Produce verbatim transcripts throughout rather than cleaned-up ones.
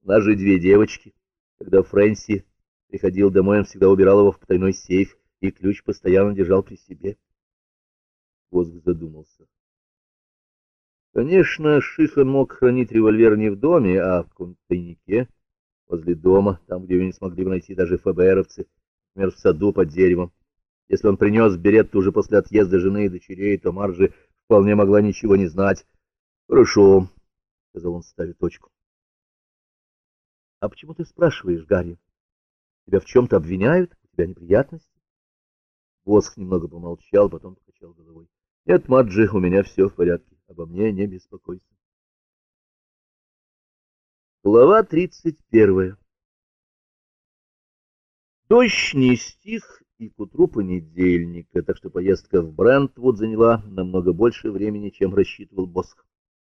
У нас же две девочки. Когда Фрэнси приходил домой, он всегда убирал его в потайной сейф и ключ постоянно держал при себе. Воск задумался. Конечно, Шихан мог хранить револьвер не в доме, а в каком-то тайнике возле дома, там, где его не смогли бы найти даже ФБРовцы, например, в саду под деревом. Если он принес беретту уже после отъезда жены и дочерей, то Марджи вполне могла ничего не знать. — Хорошо, — сказал он, ставя точку. — А почему ты спрашиваешь, Гарри? Тебя в чем-то обвиняют? У тебя неприятности? Воск немного помолчал, потом покачал головой. — Нет, Марджи, у меня все в порядке. Обо мне не беспокойся. Глава тридцать первая. Дождь не стих и к утру понедельника, так что поездка в Брентвуд заняла намного больше времени, чем рассчитывал Босх.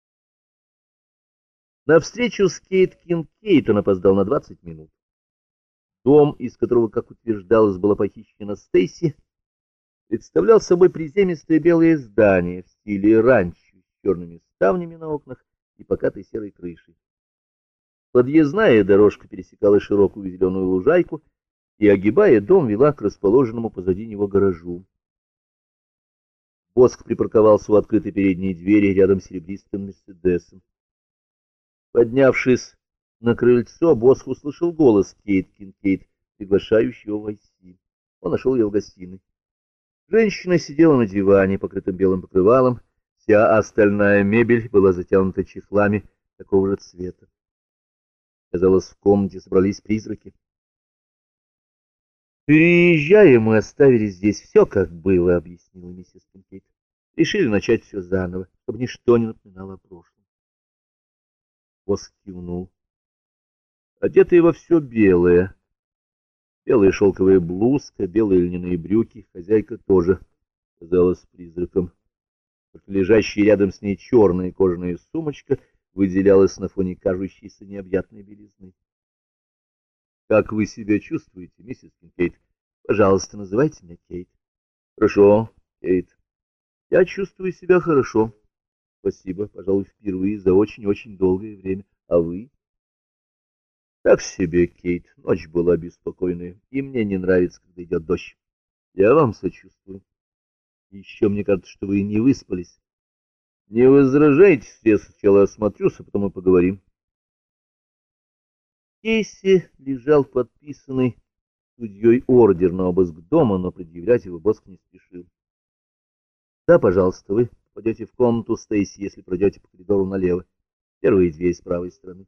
На встречу с Кейт Кинкейд он опоздал на двадцать минут. Дом, из которого, как утверждалось, была похищена Стейси, представлял собой приземистое белое здание в стиле ранчо с черными ставнями на окнах и покатой серой крышей. Подъездная дорожка пересекала широкую зеленую лужайку и, огибая дом, вела к расположенному позади него гаражу. Боск припарковался у открытой передней двери рядом с серебристым Мерседесом. Поднявшись на крыльцо, Боск услышал голос Кейт Кинкейд, приглашающий его войти. Он нашел ее в гостиной. Женщина сидела на диване, покрытым белым покрывалом. Вся остальная мебель была затянута чехлами такого же цвета. Казалось, в комнате собрались призраки. «Переезжая, мы оставили здесь все, как было», — объяснила миссис Кинкейд. «Решили начать все заново, чтобы ничто не напоминало о прошлом». Воск кивнул. Одетая во все белое, белая шелковая блузка, белые льняные брюки, хозяйка тоже казалась призраком. Только лежащая рядом с ней черная кожаная сумочка выделялась на фоне кажущейся необъятной белизны. — Как вы себя чувствуете, миссис Кинкейд? Пожалуйста, называйте меня Кейт. — Хорошо, Кейт. Я чувствую себя хорошо. Спасибо, пожалуй, впервые за очень-очень долгое время. А вы? — Так себе, Кейт. Ночь была беспокойная, и мне не нравится, когда идет дождь. Я вам сочувствую. Еще мне кажется, что вы не выспались. Не возражайте, я сначала осмотрюсь, а потом мы поговорим. В кейсе лежал подписанный судьей ордер на обыск дома, но предъявлять его Боск не спешил. — Да, пожалуйста, вы попадете в комнату Стейси, если пройдете по коридору налево. Первые двери с правой стороны.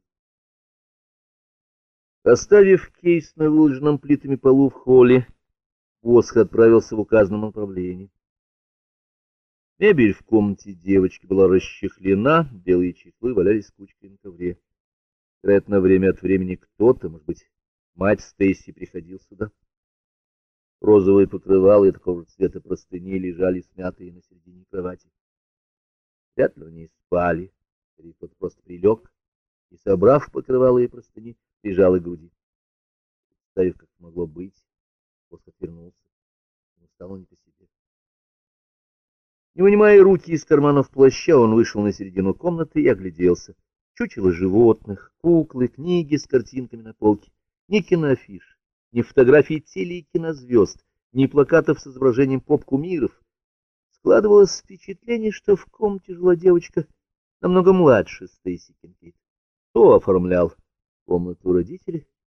Оставив кейс на выложенном плитами полу в холле, Боск отправился в указанном направлении. Мебель в комнате девочки была расчехлена, белые чехлы валялись кучкой на ковре. Вероятно, время от времени кто-то, может быть, мать Стейси, приходил сюда. Розовые покрывала и такого же цвета простыни лежали смятые на середине кровати. Вряд ли в ней спали, или кто-то просто прилег и, собрав покрывала и простыни, прижал к груди. Представив, как могло быть, Боск отвернулся. Ему стало не по себе. Не вынимая руки из карманов плаща, он вышел на середину комнаты и огляделся. Чучело животных, куклы, книги с картинками на полке, ни киноафиш, ни фотографий теле- и кинозвезд, ни плакатов с изображением поп-кумиров. Складывалось впечатление, что в комнате жила девочка намного младше Стейси Кинкейд. Кто оформлял комнату родителей,